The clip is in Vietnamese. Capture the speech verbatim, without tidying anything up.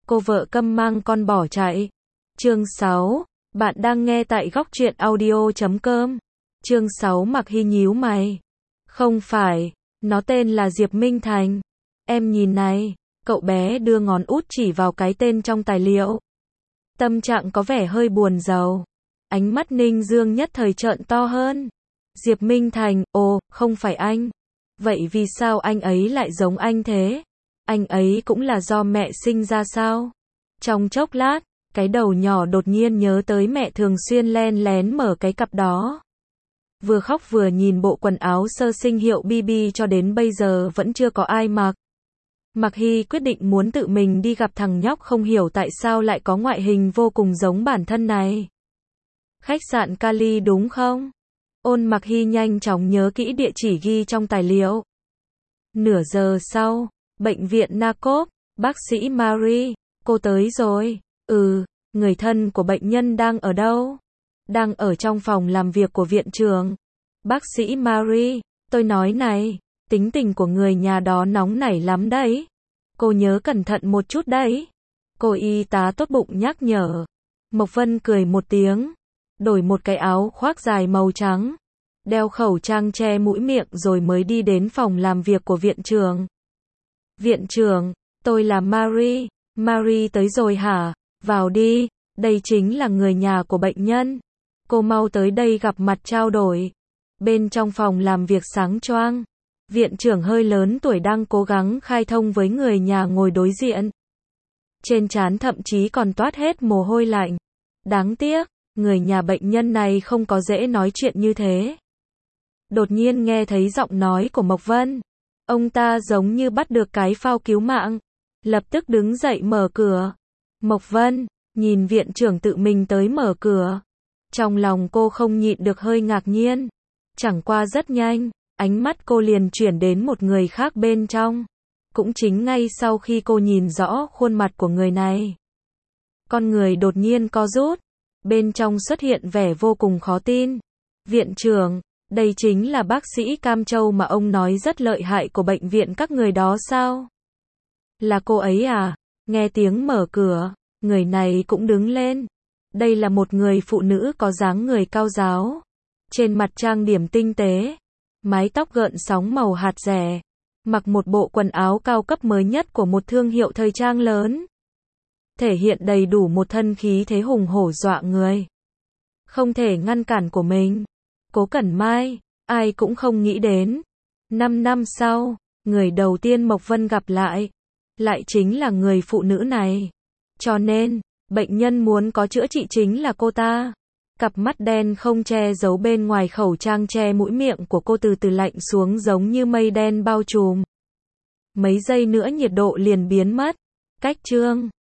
cô vợ câm mang con bỏ chạy. Chương sáu. Bạn đang nghe tại góc truyện audio chấm com. Chương sáu. Mặc Hy nhíu mày. Không phải, nó tên là Diệp Minh Thành. Em nhìn này, cậu bé đưa ngón út chỉ vào cái tên trong tài liệu. Tâm trạng có vẻ hơi buồn rầu. Ánh mắt Ninh Dương nhất thời trợn to hơn. Diệp Minh Thành, ồ, không phải anh. Vậy vì sao anh ấy lại giống anh thế? Anh ấy cũng là do mẹ sinh ra sao? Trong chốc lát, cái đầu nhỏ đột nhiên nhớ tới mẹ thường xuyên len lén mở cái cặp đó. Vừa khóc vừa nhìn bộ quần áo sơ sinh hiệu bê bê cho đến bây giờ vẫn chưa có ai mặc. Mặc Hy quyết định muốn tự mình đi gặp thằng nhóc không hiểu tại sao lại có ngoại hình vô cùng giống bản thân này. Khách sạn Cali đúng không? Ôn Mặc Hy nhanh chóng nhớ kỹ địa chỉ ghi trong tài liệu. Nửa giờ sau, bệnh viện Nacop, bác sĩ Marie, cô tới rồi. Ừ, người thân của bệnh nhân đang ở đâu? Đang ở trong phòng làm việc của viện trưởng. Bác sĩ Marie, tôi nói này, tính tình của người nhà đó nóng nảy lắm đấy. Cô nhớ cẩn thận một chút đấy. Cô y tá tốt bụng nhắc nhở. Mộc Vân cười một tiếng, đổi một cái áo khoác dài màu trắng, đeo khẩu trang che mũi miệng rồi mới đi đến phòng làm việc của viện trưởng. Viện trưởng, tôi là Marie. Marie tới rồi hả? Vào đi, đây chính là người nhà của bệnh nhân. Cô mau tới đây gặp mặt trao đổi. Bên trong phòng làm việc sáng choang, viện trưởng hơi lớn tuổi đang cố gắng khai thông với người nhà ngồi đối diện. Trên trán thậm chí còn toát hết mồ hôi lạnh. Đáng tiếc, người nhà bệnh nhân này không có dễ nói chuyện như thế. Đột nhiên nghe thấy giọng nói của Mộc Vân. Ông ta giống như bắt được cái phao cứu mạng. Lập tức đứng dậy mở cửa. Mộc Vân, nhìn viện trưởng tự mình tới mở cửa. Trong lòng cô không nhịn được hơi ngạc nhiên. Chẳng qua rất nhanh, ánh mắt cô liền chuyển đến một người khác bên trong. Cũng chính ngay sau khi cô nhìn rõ khuôn mặt của người này, con người đột nhiên co rút. Bên trong xuất hiện vẻ vô cùng khó tin. Viện trưởng, đây chính là bác sĩ Cam Châu mà ông nói rất lợi hại của bệnh viện các người đó sao? Là cô ấy à? Nghe tiếng mở cửa, người này cũng đứng lên. Đây là một người phụ nữ có dáng người cao ráo. Trên mặt trang điểm tinh tế. Mái tóc gợn sóng màu hạt rẻ. Mặc một bộ quần áo cao cấp mới nhất của một thương hiệu thời trang lớn. Thể hiện đầy đủ một thân khí thế hùng hổ dọa người. Không thể ngăn cản của mình. Cố Cẩn Mai, ai cũng không nghĩ đến. Năm năm sau, người đầu tiên Mộc Vân gặp lại, lại chính là người phụ nữ này. Cho nên, bệnh nhân muốn có chữa trị chính là cô ta. Cặp mắt đen không che giấu bên ngoài khẩu trang che mũi miệng của cô từ từ lạnh xuống giống như mây đen bao trùm. Mấy giây nữa nhiệt độ liền biến mất. Cách chương